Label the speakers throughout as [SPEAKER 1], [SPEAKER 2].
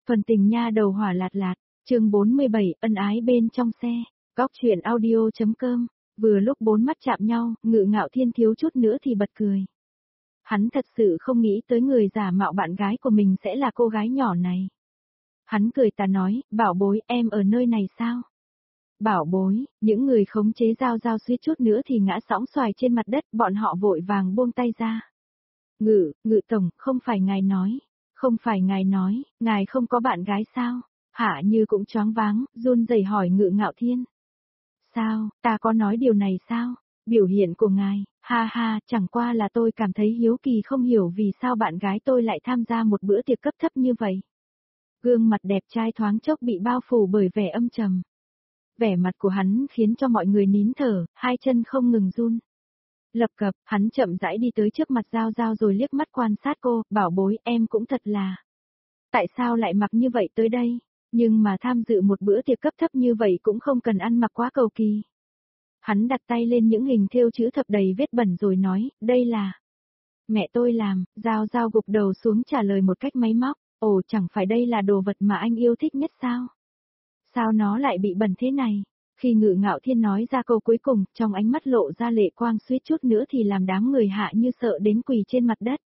[SPEAKER 1] Phần tình nha đầu hỏa lạt lạt, chương 47, ân ái bên trong xe, góc chuyện audio.com, vừa lúc bốn mắt chạm nhau, Ngự Ngạo Thiên thiếu chút nữa thì bật cười. Hắn thật sự không nghĩ tới người giả mạo bạn gái của mình sẽ là cô gái nhỏ này. Hắn cười tà nói, bảo bối em ở nơi này sao? Bảo bối, những người khống chế Giao Giao suýt chút nữa thì ngã sõng xoài trên mặt đất, bọn họ vội vàng buông tay ra. Ngự tổng, không phải ngài nói, ngài không có bạn gái sao? Hạ Như cũng choáng váng, run rẩy hỏi Ngự Ngạo Thiên. Sao, ta có nói điều này sao? Biểu hiện của ngài, ha ha, chẳng qua là tôi cảm thấy hiếu kỳ không hiểu vì sao bạn gái tôi lại tham gia một bữa tiệc cấp thấp như vậy. Gương mặt đẹp trai thoáng chốc bị bao phủ bởi vẻ âm trầm. Vẻ mặt của hắn khiến cho mọi người nín thở, hai chân không ngừng run. Lập cập, hắn chậm rãi đi tới trước mặt Giao Giao rồi liếc mắt quan sát cô, bảo bối em cũng thật là. Tại sao lại mặc như vậy tới đây? Nhưng mà tham dự một bữa tiệc cấp thấp như vậy cũng không cần ăn mặc quá cầu kỳ. Hắn đặt tay lên những hình thêu chữ thập đầy vết bẩn rồi nói, đây là. Mẹ tôi làm, Giao Giao gục đầu xuống trả lời một cách máy móc, ồ chẳng phải đây là đồ vật mà anh yêu thích nhất sao? Sao nó lại bị bẩn thế này? Khi Ngự Ngạo Thiên nói ra câu cuối cùng, trong ánh mắt lộ ra lệ quang suýt chút nữa thì làm đám người Hạ Như sợ đến quỳ trên mặt đất.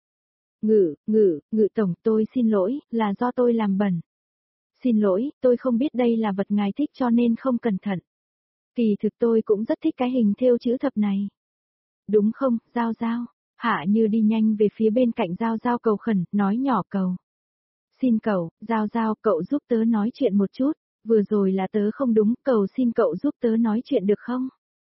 [SPEAKER 1] Ngự tổng, tôi xin lỗi, là do tôi làm bẩn. Xin lỗi, tôi không biết đây là vật ngài thích cho nên không cẩn thận. Kỳ thực tôi cũng rất thích cái hình thêu chữ thập này. Đúng không, Giao Giao? Hạ Như đi nhanh về phía bên cạnh Giao Giao cầu khẩn, nói nhỏ cầu. Xin cậu, Giao Giao, cậu giúp tớ nói chuyện một chút. Vừa rồi là tớ không đúng, cầu xin cậu giúp tớ nói chuyện được không?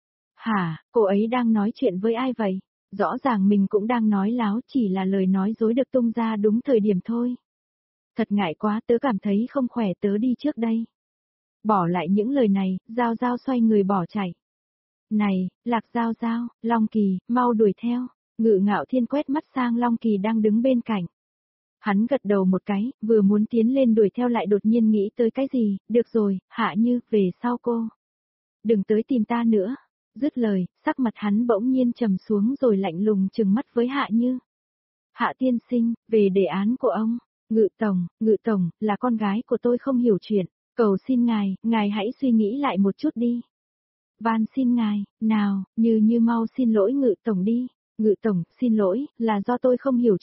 [SPEAKER 1] Hả, cô ấy đang nói chuyện với ai vậy? Rõ ràng mình cũng đang nói láo, chỉ là lời nói dối được tung ra đúng thời điểm thôi. Thật ngại quá, tớ cảm thấy không khỏe, tớ đi trước đây. Bỏ lại những lời này, Giao Giao xoay người bỏ chạy. Này, Lạc Giao Giao, Long Kỳ, mau đuổi theo. Ngự Ngạo Thiên quét mắt sang Long Kỳ đang đứng bên cạnh. Hắn gật đầu một cái, vừa muốn tiến lên đuổi theo lại đột nhiên nghĩ tới cái gì, được rồi, Hạ Như, về sau cô. Đừng tới tìm ta nữa. Dứt lời, sắc mặt hắn bỗng nhiên trầm xuống rồi lạnh lùng trừng mắt với Hạ Như. Hạ tiên sinh, về đề án của ông, Ngự tổng, là con gái của tôi không hiểu chuyện, cầu xin ngài hãy suy nghĩ lại một chút đi. Van xin ngài, nào, như mau xin lỗi Ngự tổng đi. Ngự tổng, xin lỗi, là do tôi không hiểu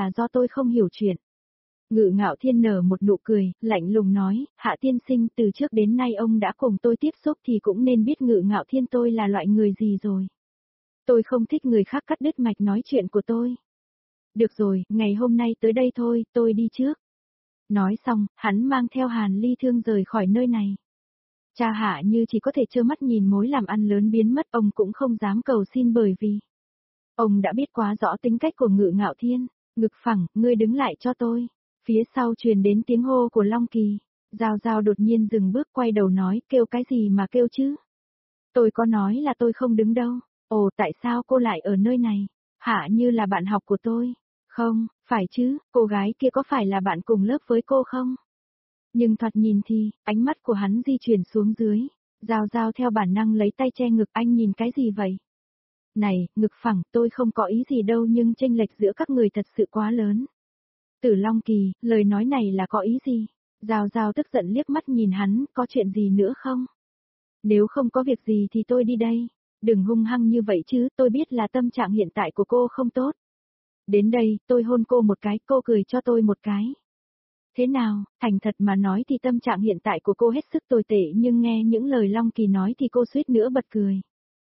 [SPEAKER 1] chuyện. Ngự Ngạo Thiên nở một nụ cười, lạnh lùng nói, Hạ tiên sinh, từ trước đến nay ông đã cùng tôi tiếp xúc thì cũng nên biết Ngự Ngạo Thiên tôi là loại người gì rồi. Tôi không thích người khác cắt đứt mạch nói chuyện của tôi. Được rồi, ngày hôm nay tới đây thôi, tôi đi trước. Nói xong, hắn mang theo Hàn Ly Thương rời khỏi nơi này. Cha Hạ Như chỉ có thể trơ mắt nhìn mối làm ăn lớn biến mất, ông cũng không dám cầu xin bởi vì ông đã biết quá rõ tính cách của Ngự Ngạo Thiên. Ngực phẳng, ngươi đứng lại cho tôi. Phía sau truyền đến tiếng hô của Long Kỳ. Giao Giao đột nhiên dừng bước quay đầu nói, kêu cái gì mà kêu chứ? Tôi có nói là tôi không đứng đâu. Ồ, tại sao cô lại ở nơi này? Hạ Như là bạn học của tôi. Không, phải chứ, cô gái kia có phải là bạn cùng lớp với cô không? Nhưng thoạt nhìn thì, ánh mắt của hắn di chuyển xuống dưới. Giao Giao theo bản năng lấy tay che ngực, anh nhìn cái gì vậy? Này, ngực phẳng, tôi không có ý gì đâu nhưng chênh lệch giữa các người thật sự quá lớn. Tử Long Kỳ, lời nói này là có ý gì? Giao Giao tức giận liếc mắt nhìn hắn, có chuyện gì nữa không? Nếu không có việc gì thì tôi đi đây. Đừng hung hăng như vậy chứ, tôi biết là tâm trạng hiện tại của cô không tốt. Đến đây, tôi hôn cô một cái, cô cười cho tôi một cái. Thế nào, thành thật mà nói thì tâm trạng hiện tại của cô hết sức tồi tệ nhưng nghe những lời Long Kỳ nói thì cô suýt nữa bật cười.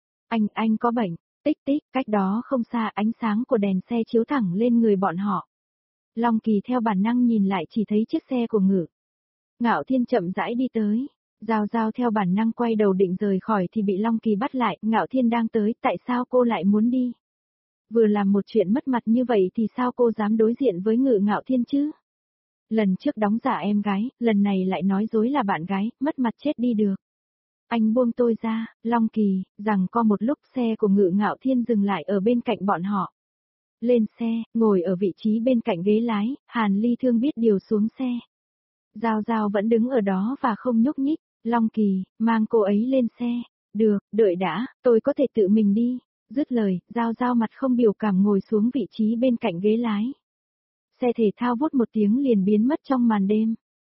[SPEAKER 1] Anh có bệnh, tích tích, cách đó không xa ánh sáng của đèn xe chiếu thẳng lên người bọn họ. Long Kỳ theo bản năng nhìn lại chỉ thấy chiếc xe của Ngự Ngạo Thiên chậm rãi đi tới. Giao Giao theo bản năng quay đầu định rời khỏi thì bị Long Kỳ bắt lại, Ngạo Thiên đang tới, tại sao cô lại muốn đi? Vừa làm một chuyện mất mặt như vậy thì sao cô dám đối diện với Ngự Ngạo Thiên chứ? Lần trước đóng giả em gái, lần này lại nói dối là bạn gái, mất mặt chết đi được. Anh buông tôi ra, Long Kỳ, rằng có một lúc xe của Ngự Ngạo Thiên dừng lại ở bên cạnh bọn họ. Lên xe, ngồi ở vị trí bên cạnh ghế lái, Hàn Ly Thương biết điều xuống xe. Giao Giao vẫn đứng ở đó và không nhúc nhích, Long Kỳ, mang cô ấy lên xe. Được, đợi đã, tôi có thể tự mình đi. Dứt lời, Giao Giao mặt không biểu cảm ngồi xuống vị trí bên cạnh ghế lái. Xe thể thao vút một tiếng liền biến mất trong màn đêm.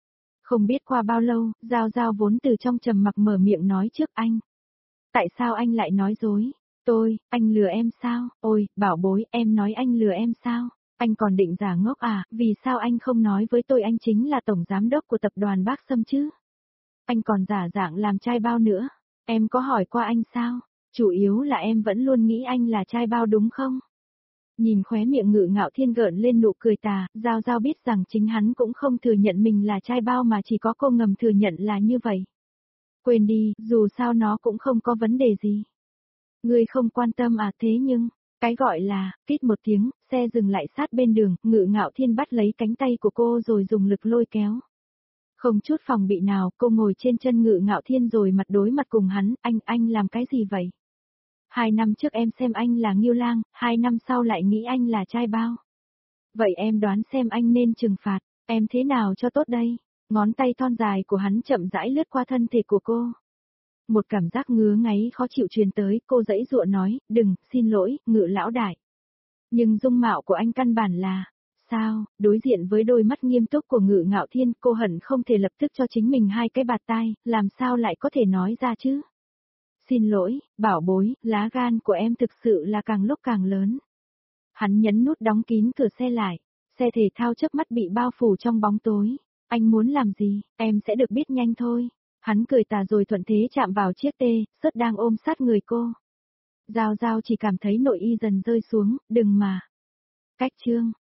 [SPEAKER 1] Không biết qua bao lâu, Giao Giao vốn từ trong trầm mặc mở miệng nói trước anh. Tại sao anh lại nói dối? Anh lừa em sao? Ôi, bảo bối, em nói anh lừa em sao? Anh còn định giả ngốc à, vì sao anh không nói với tôi anh chính là tổng giám đốc của tập đoàn Bác Sâm chứ? Anh còn giả dạng làm trai bao nữa. Em có hỏi qua anh sao? Chủ yếu là em vẫn luôn nghĩ anh là trai bao đúng không? Nhìn khóe miệng Ngự Ngạo Thiên gợn lên nụ cười tà, Giao Giao biết rằng chính hắn cũng không thừa nhận mình là trai bao mà chỉ có cô ngầm thừa nhận là như vậy. Quên đi, dù sao nó cũng không có vấn đề gì. Ngươi không quan tâm à, thế nhưng, cái gọi là, kít một tiếng, xe dừng lại sát bên đường, Ngự Ngạo Thiên bắt lấy cánh tay của cô rồi dùng lực lôi kéo. Không chút phòng bị nào, cô ngồi trên chân Ngự Ngạo Thiên rồi mặt đối mặt cùng hắn, anh làm cái gì vậy? 2 năm trước em xem anh là Ngưu Lang, 2 năm sau lại nghĩ anh là trai bao. Vậy em đoán xem anh nên trừng phạt, em thế nào cho tốt đây? Ngón tay thon dài của hắn chậm rãi lướt qua thân thể của cô. Một cảm giác ngứa ngáy khó chịu truyền tới, cô giãy giụa nói, đừng, xin lỗi, Ngự lão đại. Nhưng dung mạo của anh căn bản là, sao, đối diện với đôi mắt nghiêm túc của Ngự Ngạo Thiên, cô hận không thể lập tức cho chính mình 2 cái bạt tai, làm sao lại có thể nói ra chứ? Xin lỗi, bảo bối, lá gan của em thực sự là càng lúc càng lớn. Hắn nhấn nút đóng kín cửa xe lại, xe thể thao chớp mắt bị bao phủ trong bóng tối. Anh muốn làm gì, em sẽ được biết nhanh thôi. Hắn cười tà rồi thuận thế chạm vào chiếc tê, sớt đang ôm sát người cô. Giao Giao chỉ cảm thấy nội y dần rơi xuống, đừng mà. Cách chương.